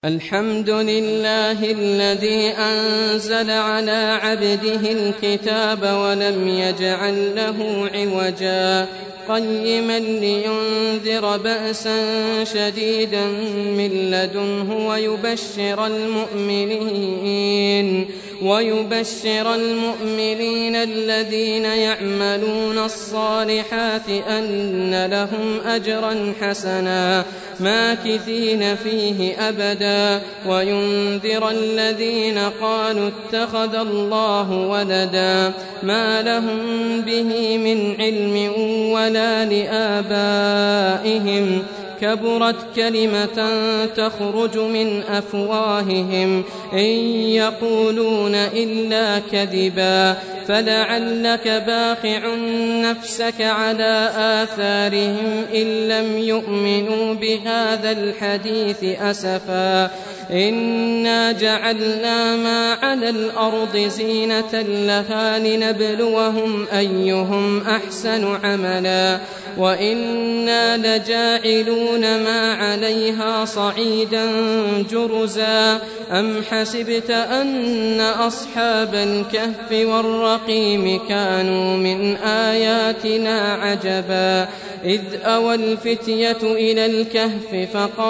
الحمد لله الذي أنزل على عبده الكتاب ولم يجعل له عوجا قيما لينذر بأسا شديدا من لدنه ويبشر المؤمنين الذين يعملون الصالحات أن لهم أجرا حسنا ماكثين فيه أبدا وينذر الذين قالوا اتخذ الله ولدا ما لهم به من علم ولا لآبائهم كبرت كلمة تخرج من أفواههم إن يقولون إلا كذبا فلعلك باخع نفسك على آثارهم إن لم يؤمنوا بهذا الحديث أسفا إنا جعلنا ما على الأرض زينة لها لنبلوهم أيهم أحسن عملا وإنا لجاعلون ما عليها صعيدا جرزا أم حسبت أن أصحاب الكهف والرقيم كانوا من آياتنا عجبا إذ أوى الفتية إلى الكهف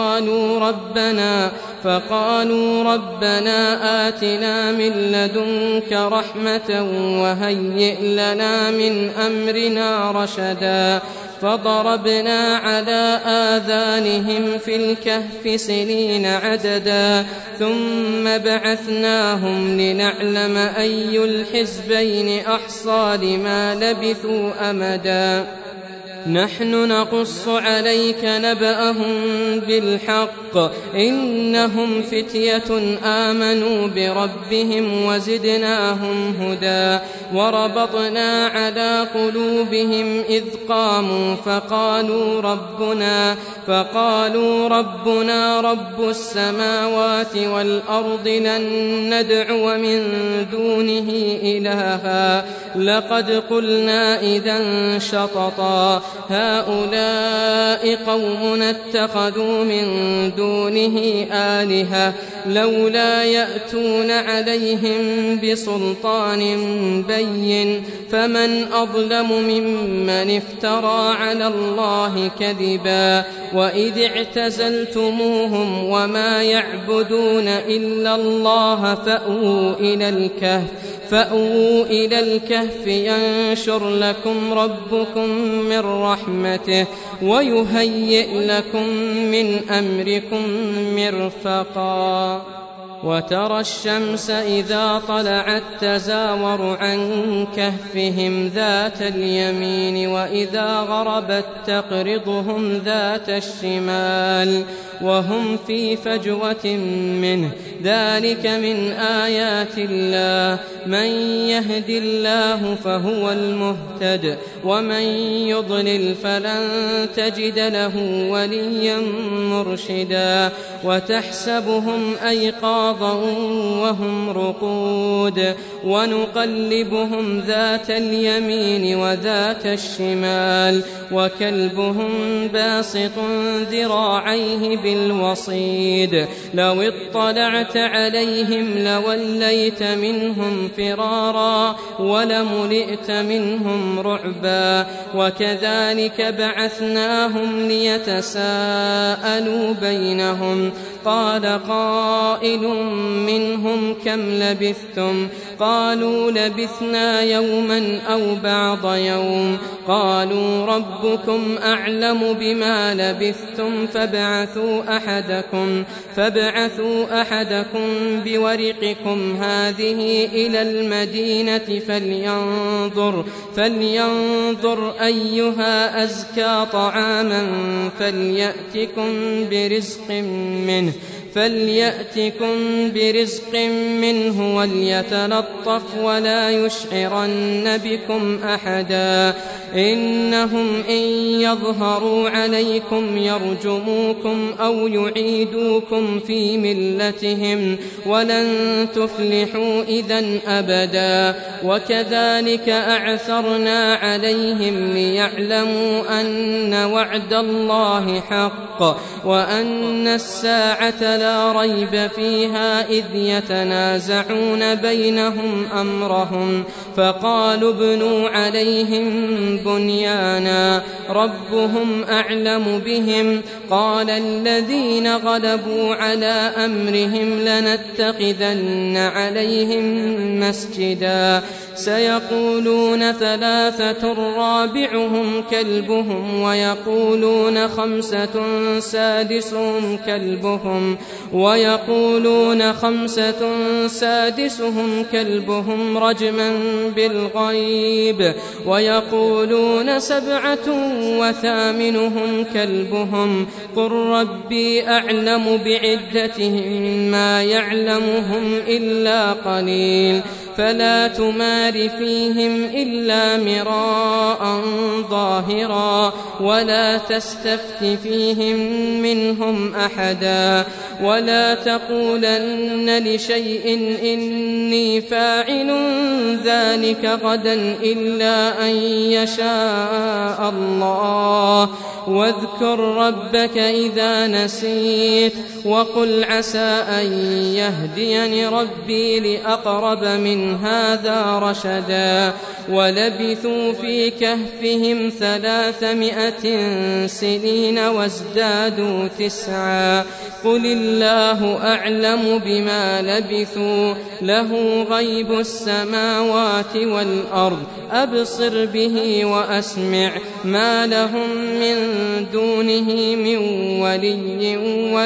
فقالوا ربنا آتنا من لدنك رحمة وهيئ لنا من أمرنا رشدا فضربنا على آذانهم في الكهف سنين عددا ثم بعثناهم لنعلم أي الحزبين أحصى لما لبثوا أمدا نحن نقص عليك نبأهم بالحق إنهم فتية آمنوا بربهم وزدناهم هدى وربطنا على قلوبهم إذ قاموا فقالوا ربنا رب السماوات والأرض لن ندعو من دونه إلها لقد قلنا إذا شططا هؤلاء قومنا اتخذوا من دونه آلهة لولا يأتون عليهم بسلطان بين فمن أظلم ممن افترى على الله كذبا وإذ اعتزلتموهم وما يعبدون إلا الله فأووا إلى الكهف ينشر لكم ربكم من رحمته ويهيئ لكم من أمركم مرفقا وترى الشمس إذا طلعت تزاور عن كهفهم ذات اليمين وإذا غربت تقرضهم ذات الشمال وهم في فجوة منه ذلك من آيات الله من يهد الله فهو المهتد ومن يضلل فلن تجد له وليا مرشدا وتحسبهم أيقاظا وهم رقود ونقلبهم ذات اليمين وذات الشمال وكلبهم باسط ذراعيه بالوصيد لو اطلعت عليهم لوليت منهم فرارا ولملئت منهم رعبا وكذلك بعثناهم ليتساءلوا بينهم قال قائل منهم كم لبثتم قالوا لبثنا يوما أو بعض يوم قالوا ربكم أعلم بما لبثتم فابعثوا أحدكم بورقكم هذه إلى المدينة فلينظر أيها أزكى طعاما فليأتكم برزق منه وليتلطف ولا يشعرن بكم أحدا إنهم إن يظهروا عليكم يرجموكم أو يعيدوكم في ملتهم ولن تفلحوا إذن أبدا وكذلك أعثرنا عليهم ليعلموا أن وعد الله حق وأن الساعة لا ريب فيها إذ يتنازعون بينهم أمرهم فقالوا ابنوا عليهم بنيانا ربهم أعلم بهم قال الذين غلبوا على أمرهم لنتخذن عليهم مسجدا سيقولون ثلاثة رابعهم كلبهم ويقولون خمسة سادسهم كلبهم رجما بالغيب ويقولون 7 وثامنهم كلبهم قل ربي أعلم بعدتهم ما يعلمهم إلا قليل فلا تمار فيهم إلا مراء ظاهرا ولا تستفت فيهم منهم أحدا ولا تقولن لشيء إني فاعل ذلك غدا إلا أن يشاء الله واذكر ربك إذا نسيت وقل عسى أن يهديني ربي لأقرب من هذا رشدا ولبثوا في كهفهم 300 سنين وازدادوا 9 قل الله أعلم بما لبثوا له غيب السماوات والأرض أبصر به وأسمع ما لهم من دونه من ولي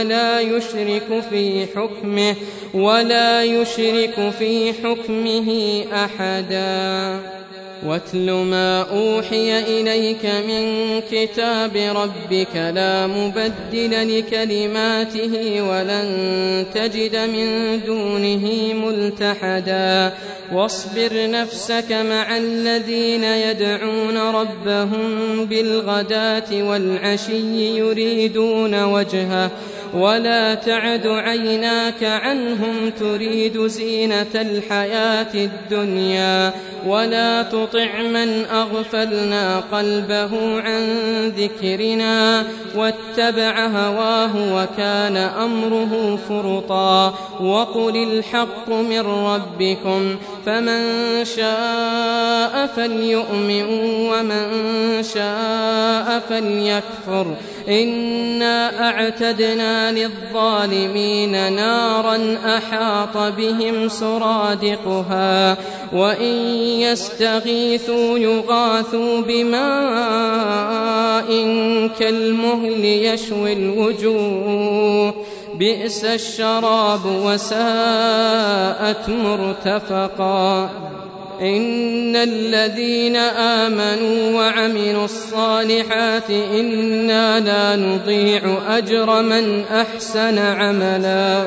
ولا يشرك في حكمه أحدا واتل ما أوحي إليك من كتاب ربك لا مبدل لكلماته ولن تجد من دونه ملتحدا واصبر نفسك مع الذين يدعون ربهم بالغداة والعشي يريدون وجهه ولا تعد عيناك عنهم تريد زينة الحياة الدنيا ولا تطع من أغفلنا قلبه عن ذكرنا واتبع هواه وكان أمره فرطا وقل الحق من ربكم فمن شاء فليؤمن ومن شاء فليكفر إنا أعتدنا للظالمين نارا أحاط بهم سرادقها وإن يستغيثوا يغاثوا بماء كالمهل يشوي الوجوه بئس الشراب وساءت مرتفقا إن الذين آمنوا وعملوا الصالحات إنا لا نضيع أجر من أحسن عملا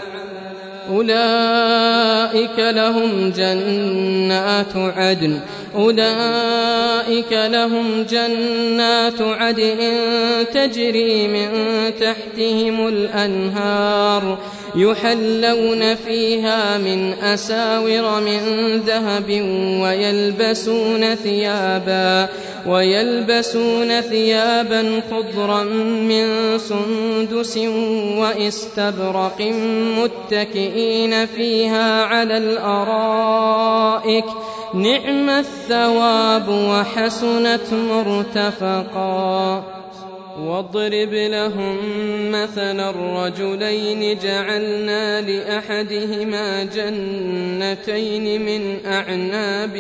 أولئك لهم جنات عدن تجري من تحتهم الأنهار يحلون فيها من أساور من ذهب ويلبسون ثيابا خضرا من سندس وإستبرق متكئين فيها على الأرائك نعم الثواب وحسنت مرتفقا واضرب لهم مثلا الرجلين جعلنا لأحدهما جنتين من أعناب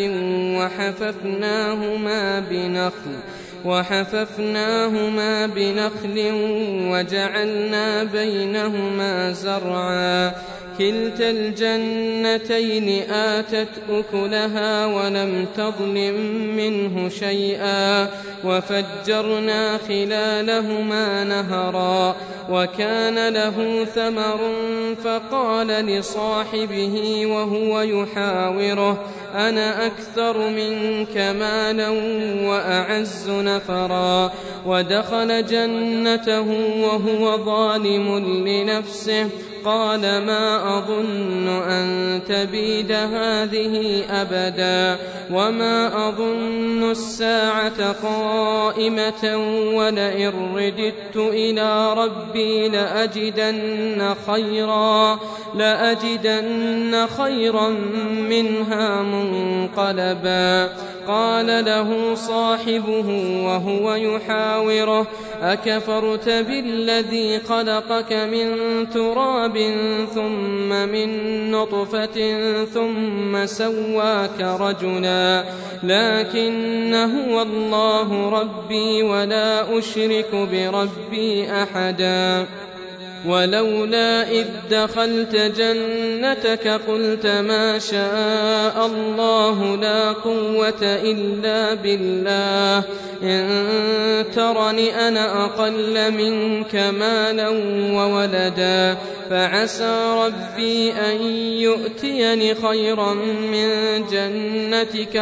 وحففناهما بنخل وجعلنا بينهما زرعا كلتا الجنتين آتت أكلها ولم تظلم منه شيئا وفجرنا خلالهما نهرا وكان له ثمر فقال لصاحبه وهو يحاوره أنا أكثر منك مالا وأعز نفرا ودخل جنته وهو ظالم لنفسه قال ما أظن أن تبيد هذه أبدا وما أظن الساعة قائمة ولئن رددت إلى ربي لأجدن خيرا منها منقلبا قال له صاحبه وهو يحاوره أكفرت بالذي خلقك من تراب ثم من نطفة ثم سواك رجلا لكن هو الله ربي ولا أشرك بربي أحدا ولولا إذ دخلت جنتك قلت ما شاء الله لا قوة إلا بالله إن ترني أنا أقل منك مالا وولدا فعسى ربي أن يؤتيني خيرا من جنتك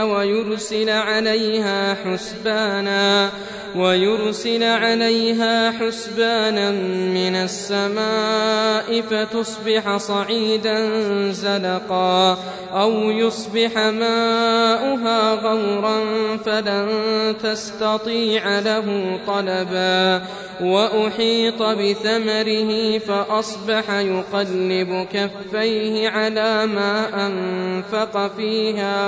ويرسل عليها حسبانا من السماء فتصبح صعيدا زلقا أو يصبح ماؤها غورا فلن تستطيع له طلبا وأحيط بثمره فأصبح يقلب كفيه على ما أنفق فيها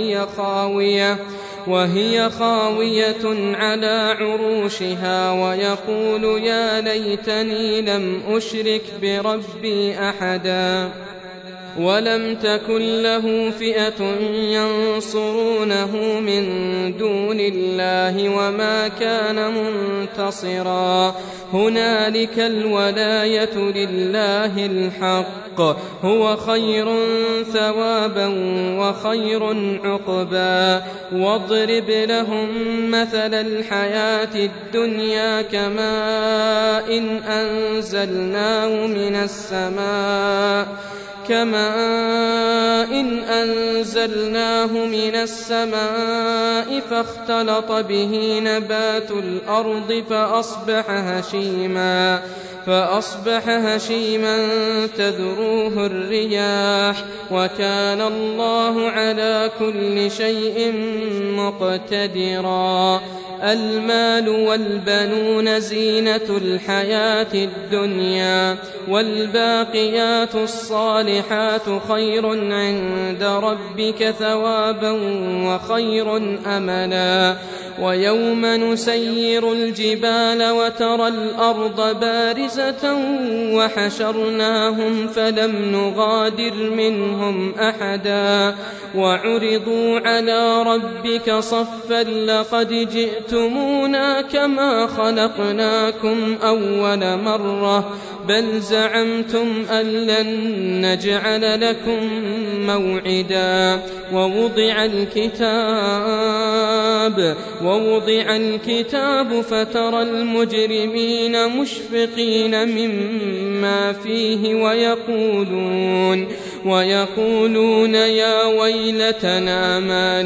وهي خاوية على عروشها ويقول يا ليتني لم أشرك بربي أحدا ولم تكن له فئة ينصرونه من دون الله وما كان منتصرا هنالك الولاية لله الحق هو خير ثوابا وخير عقبا واضرب لهم مثل الحياة الدنيا كماء أنزلناه من السماء فاختلط به نبات الأرض فأصبح هشيما تذروه الرياح وكان الله على كل شيء مقتدرا المال والبنون زينة الحياة الدنيا والباقيات الصالحات خير عند ربك ثوابا وخير أملا ويوم نسير الجبال وترى الأرض بارزة وحشرناهم فلم نغادر منهم أحدا وعرضوا على ربك صفا لقد جئتمونا كما خلقناكم أول مرة بل زعمتم أن لن نجعل لكم موعدا ووضع الكتاب فترى المجرمين مشفقين مما فيه ويقولون يا ويلتنا ما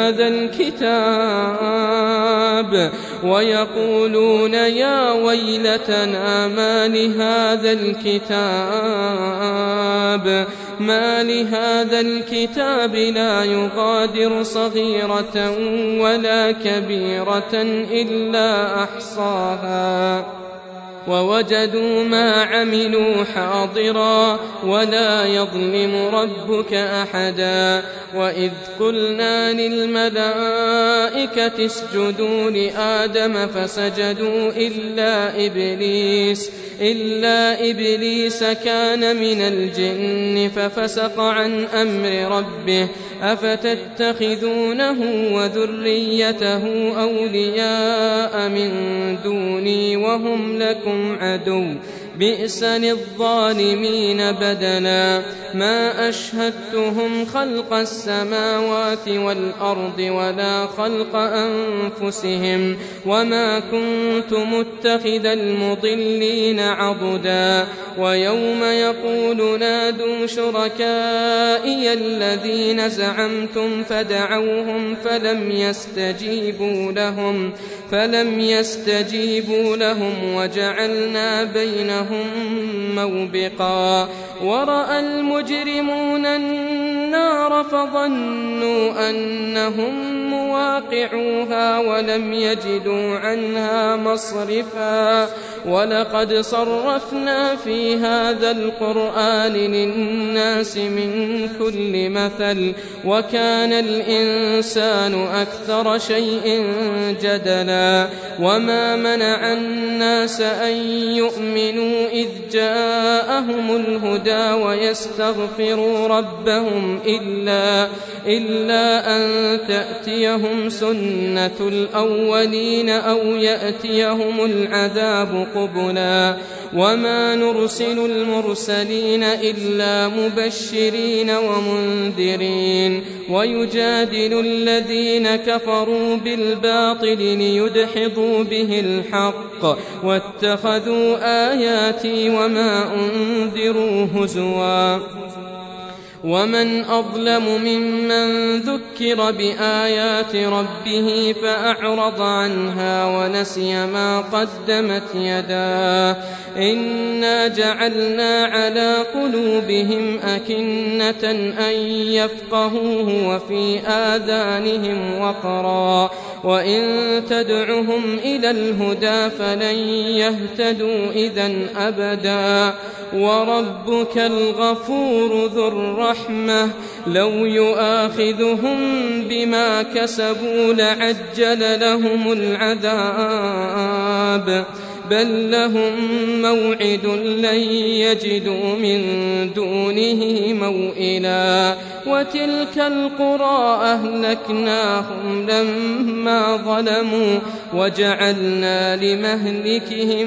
لهذا الكتاب لا يغادر صغيرة ولا كبيرة إلا أحصاها ووجدوا ما عملوا حاضرا ولا يظلم ربك أحدا وإذ قلنا للملائكة اسجدوا لآدم فسجدوا إلا إبليس كان من الجن ففسق عن أمر ربه أفتتخذونه وذريته أولياء من دوني وهم لكم عدو بئس للظالمين بدلا ما أشهدتهم خلق السماوات والأرض ولا خلق أنفسهم وما كنت متخذ المضلين عضدا ويوم يقول نادوا شركائي الذين زعمتم فدعوهم فلم يستجيبوا لهم وجعلنا بينهم موبقا ورأى المجرمون النار فظنوا أنهم مواقعوها ولم يجدوا عنها مصرفا ولقد صرفنا في هذا القرآن للناس من كل مثل وكان الإنسان أكثر شيء جدلا وما منع الناس أن يؤمنوا إذ جاءهم الهدى ويستغفروا ربهم إلا أن تأتيهم سنة الأولين أو يأتيهم العذاب قبلا وما نرسل المرسلين إلا مبشرين ومنذرين ويجادل الذين كفروا بالباطل ليدحضوا به الحق واتخذوا آياتي وما أنذروا هزوا ومن أظلم ممن ذكر بآيات ربه فأعرض عنها ونسي ما قدمت يداه إنا جعلنا على قلوبهم أكنة أن يفقهوه وفي آذانهم وقرا وإن تدعهم إلى الهدى فلن يهتدوا إذن أبدا وربك الغفور ذو الرحمة لو يؤاخذهم بما كسبوا لعجل لهم العذاب بل لهم موعد لن يجدوا من دونه موئلا وتلك القرى أهلكناهم لما ظلموا وجعلنا لمهلكهم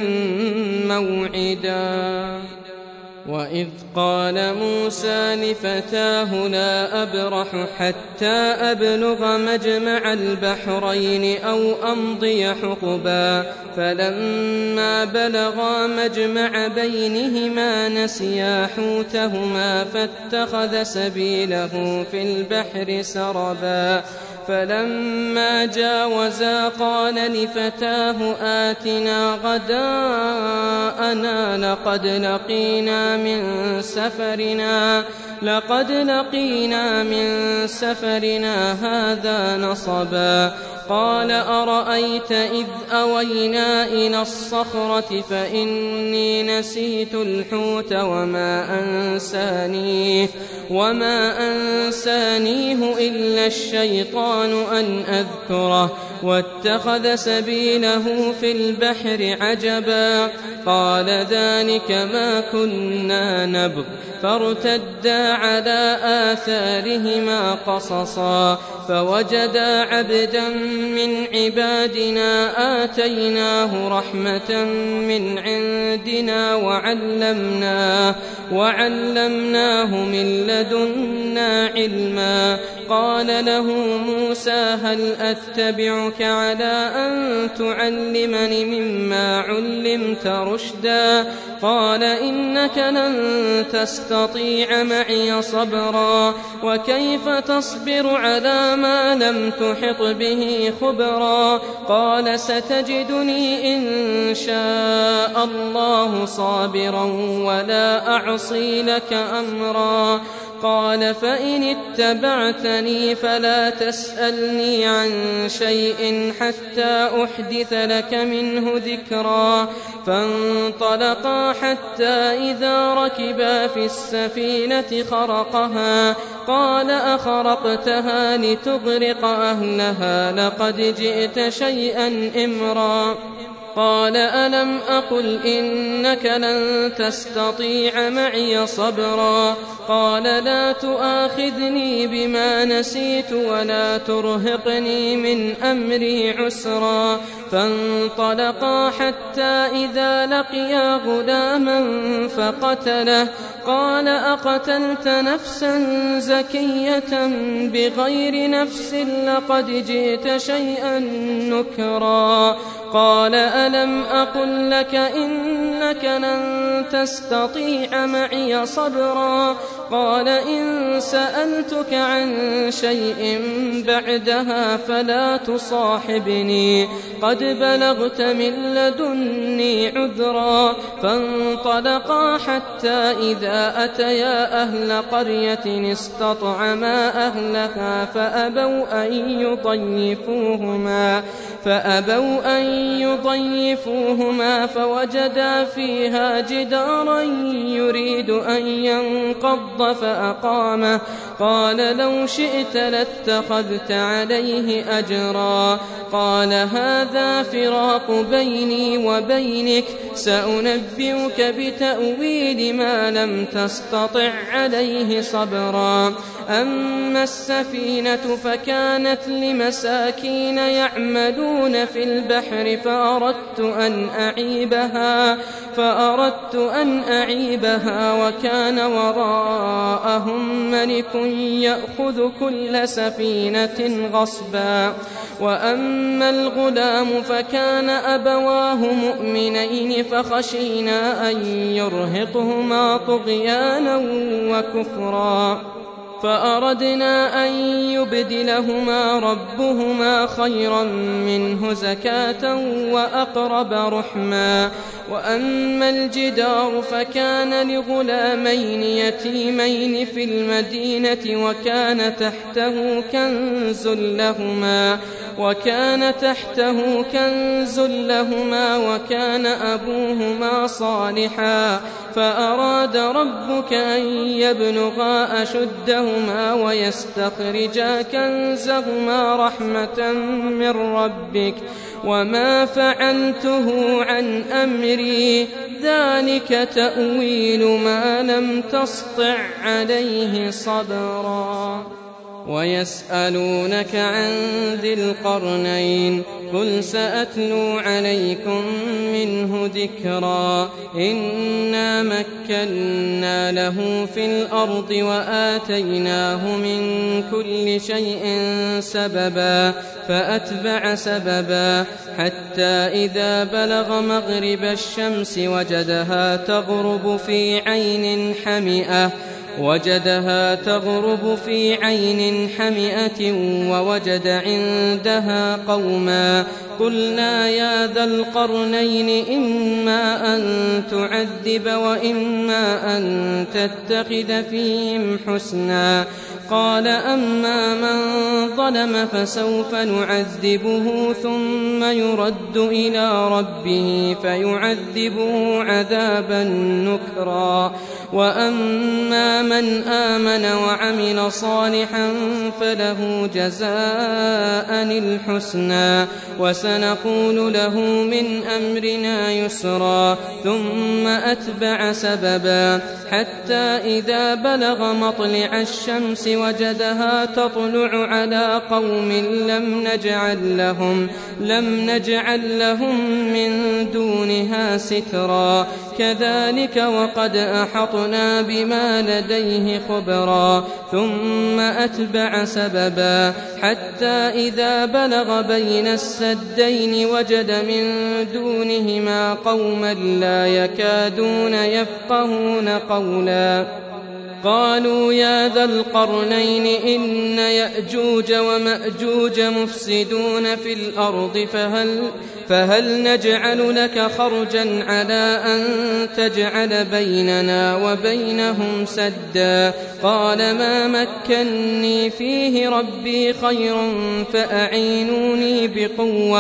موعدا وإذ قال موسى لفتاه لا أبرح حتى أبلغ مجمع البحرين أو أمضي حقبا فلما بلغا مجمع بينهما نسيا حوتهما فاتخذ سبيله في البحر سربا فلما جاوزا قال لفتاه آتنا غداءنا لقد لقينا من سفرنا هذا نصبا قال أرأيت إذ أوينا إلى الصخرة فإني نسيت الحوت وما أنسانيه إلا الشيطان أن أذكره واتخذ سبيله في البحر عجبا قال ذلك ما كنا نبغ فارتدا على آثارهما قصصا فوجدا عبدا من عبادنا آتيناه رحمة من عندنا وعلمناه من لدنا علما قال له موسى هل أتبعك على أن تعلمني مما علمت رشدا قال إنك لن تستطيع معي صبرا وكيف تصبر على ما لم تحط به خبرا قال ستجدني إن شاء الله صابرا ولا أعصي لك أمرا قال فإن اتبعتني فلا تسألني عن شيء حتى أحدث لك منه ذكرا فانطلقا حتى إذا ركبا في السفينة خرقها قال أخرقتها لتغرق أهلها لقد جئت شيئا إمرا قال ألم أقل إنك لن تستطيع معي صبرا قال لا تؤاخذني بما نسيت ولا ترهقني من أمري عسرا فانطلقا حتى إذا لقيا غلاما فقتله قال أقتلت نفسا زكية بغير نفس لقد جئت شيئا نكرا قال ألم أقل لك إنك لن تستطيع معي صبرا قال إن سألتك عن شيء بعدها فلا تصاحبني قد بلغت من لدني عذرا فانطلقا حتى إذا أتيا أهل قرية استطعما أهلها فأبوا أن يضيفوهما فوجدا فيها جدارا يريد أن ينقض فأقامه قال لو شئت لاتخذت عليه أجرا قال هذا فراق بيني وبينك سأنبئك بتأويل ما لم تستطع عليه صبرا أما السفينة فكانت لمساكين يعملون في البحر فأردت أن أعيبها وكان وراءهم ملك يأخذ كل سفينة غصبا وأما الغلام فكان أبواه مؤمنين فخشينا أن يرهقهما طغيانا وكفرا فأردنا أن يبدلهما ربهما خيرا منه زكاة وأقرب رحما وأما الجدار فكان لغلامين يتيمين في المدينة وكان تحته كنز لهما وكان أبوهما صالحا فأراد ربك أن يبلغا أشدهما ويستخرجا كنزهما رحمة من ربك وما فعلته عن أمري ذلك تأويل ما لم تسطع عليه صبرا ويسألونك عن ذي القرنين قل سأتلو عليكم منه ذكرا إنا مكنا له في الأرض وآتيناه من كل شيء سببا فأتبع سببا حتى إذا بلغ مغرب الشمس وجدها تغرب في عين حمئة ووجد عندها قوما قلنا يا ذا القرنين إما أن تعذب وإما أن تتخذ فيهم حسنا قال أما من ظلم فسوف نعذبه ثم يرد إلى ربه فيعذبه عذابا نكرا وأما من آمن وعمل صالحا فله جزاء الحسنى وسنقول له من أمرنا يسرا ثم أتبع سببا حتى إذا بلغ مطلع الشمس وجدها تطلع على قوم لم نجعل لهم من دونها سترا كذلك وقد أحطنا بما لديه خبرا ثم أتبع سببا حتى إذا بلغ بين السدين وجد من دونهما قوما لا يكادون يفقهون قولا قالوا يا ذا القرنين إن يأجوج ومأجوج مفسدون في الأرض فهل نجعل لك خرجا على أن تجعل بيننا وبينهم سدا قال ما مكني فيه ربي خير فأعينوني بقوة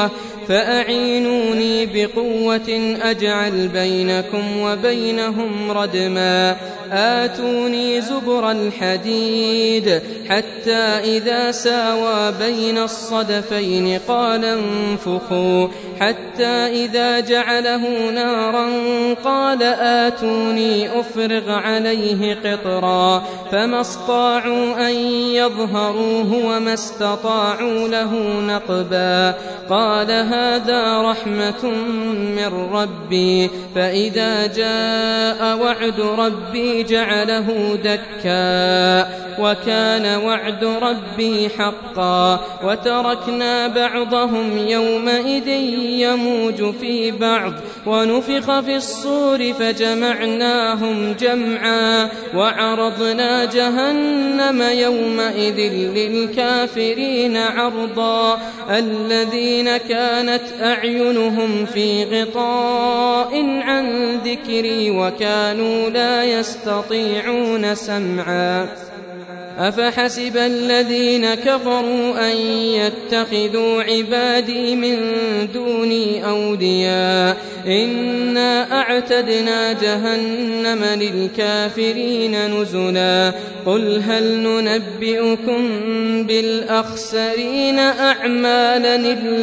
فأعينوني بقوة أجعل بينكم وبينهم ردما آتوني زبر الحديد حتى إذا ساوى بين الصدفين قال انفخوا حتى إذا جعله نارا قال آتوني أفرغ عليه قطرا فما استطاعوا أن يظهروه وما استطاعوا له نقبا قال هذا رحمة من ربي فإذا جاء وعد ربي جعله دكا وكان وعد ربي حقا وتركنا بعضهم يومئذ يموج في بعض ونفخ في الصور فجمعناهم جمعا وعرضنا جهنم يومئذ للكافرين عرضا الذين كانت أعينهم في غطاء عن ذكري وكانوا لا يستطيعون سمعا أفحسب الذين كفروا أن يتخذوا عبادي من دوني أولياء إنا أعتدنا جهنم للكافرين نزلا قل هل ننبئكم بالأخسرين أعمالا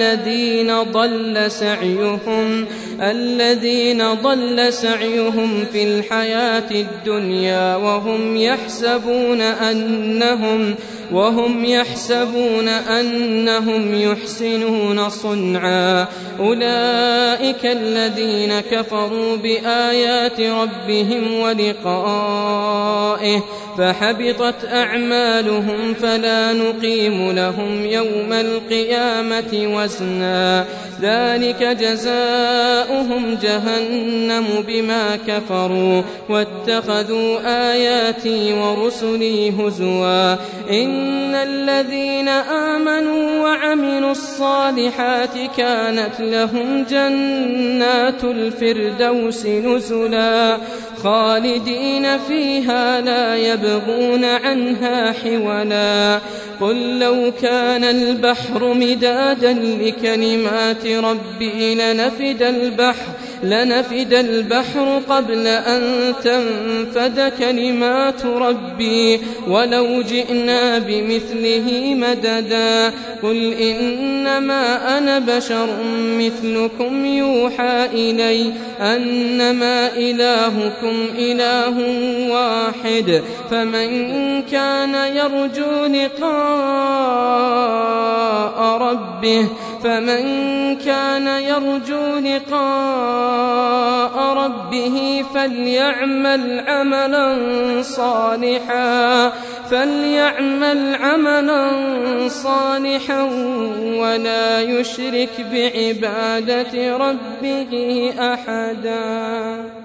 الذين ضل سعيهم في الحياة الدنيا وهم يحسبون أنهم يحسنون صنعا أولئك الذين كفروا بآيات ربهم ولقائه فحبطت أعمالهم فلا نقيم لهم يوم القيامة وزنا ذلك جزاؤهم جهنم بما كفروا واتخذوا آياتي ورسلي هزوا إن الذين آمنوا وعملوا الصالحات كانت لهم جنات الفردوس نزلا خالدين فيها لا يبغون عنها حولا قل لو كان البحر مدادا لكلمات ربي لنفد البحر قبل أن تنفد كلمات ربي ولو جئنا بمثله مددا قل إنما أنا بشر مثلكم يوحى إلي أنما إلهكم إله واحد فمن كان يرجو لقاء ربه فليعمل عملا صالحا ولا يشرك بعبادة ربه أحدا.